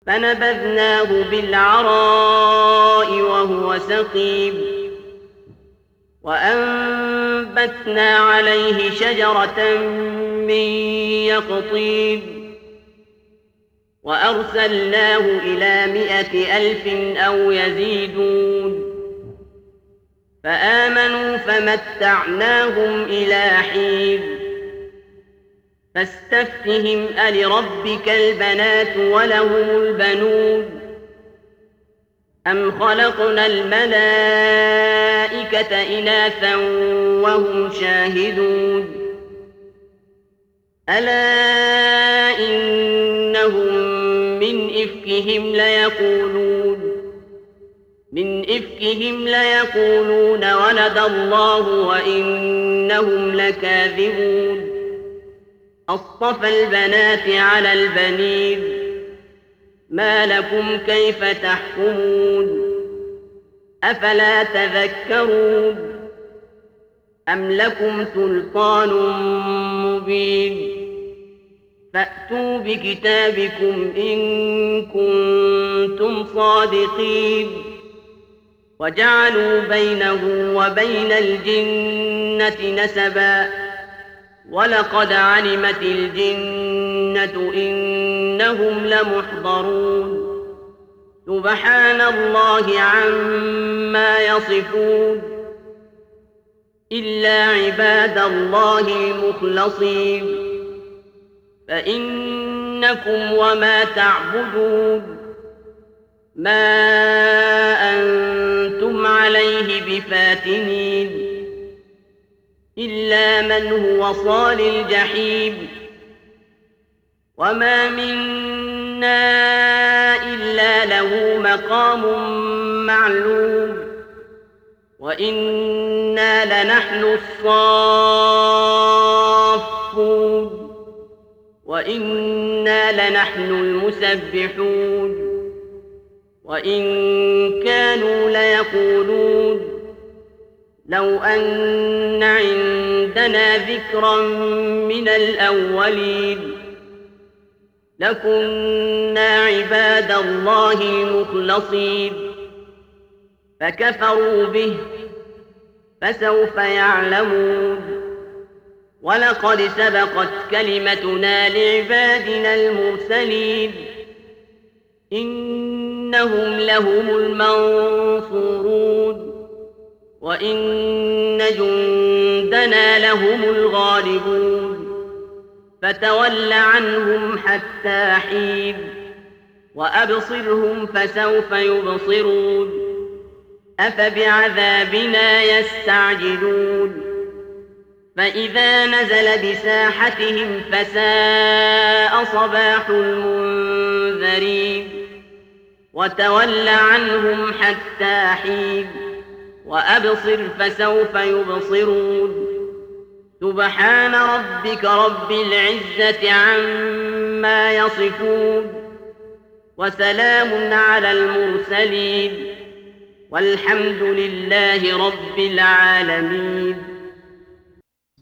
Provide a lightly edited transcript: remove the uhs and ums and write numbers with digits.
فنبذناه بالعراء وهو سقيم وأنبتنا عليه شجرة من يقطين وأرسلناه إلى 100,000 أو يزيدون فآمنوا فمتعناهم إلى حين فاستفتهم ألربك البنات ولهم البنون أم خلقنا الملائكة إناثا وهم شاهدون ألا إنهم من إفكهم ليقولون ولد الله وإنهم لكاذبون أصطفى البنات على البنين ما لكم كيف تحكمون أفلا تذكرون أم لكم سلطان مبين فأتوا بكتابكم إن كنتم صادقين وجعلوا بينه وبين الجنة نسبا ولقد علمت الجنة إنهم لمحضرون سبحان الله عما يصفون إلا عباد الله المخلصين فإنكم وما تعبدون ما أنتم عليه بفاتنين إلا من هو صال الجحيم وما منا إلا له مقام معلوم وإنا لنحن الصافون وإنا لنحن المسبحون وإن كانوا ليقولون لو أن عندنا ذكرا من الأولين لكنا عباد الله المخلصين فكفروا به فسوف يعلمون ولقد سبقت كلمتنا لعبادنا المرسلين إنهم لهم المنصورون وإن جندنا لهم الغالبون فتول عنهم حتى حين وأبصرهم فسوف يبصرون أفبعذابنا يستعجلون فإذا نزل بساحتهم فساء صباح المنذرين وتول عنهم حتى حين وأبصر فسوف يبصرون سبحان ربك رب العزة عما يصفون وسلام على المرسلين والحمد لله رب العالمين.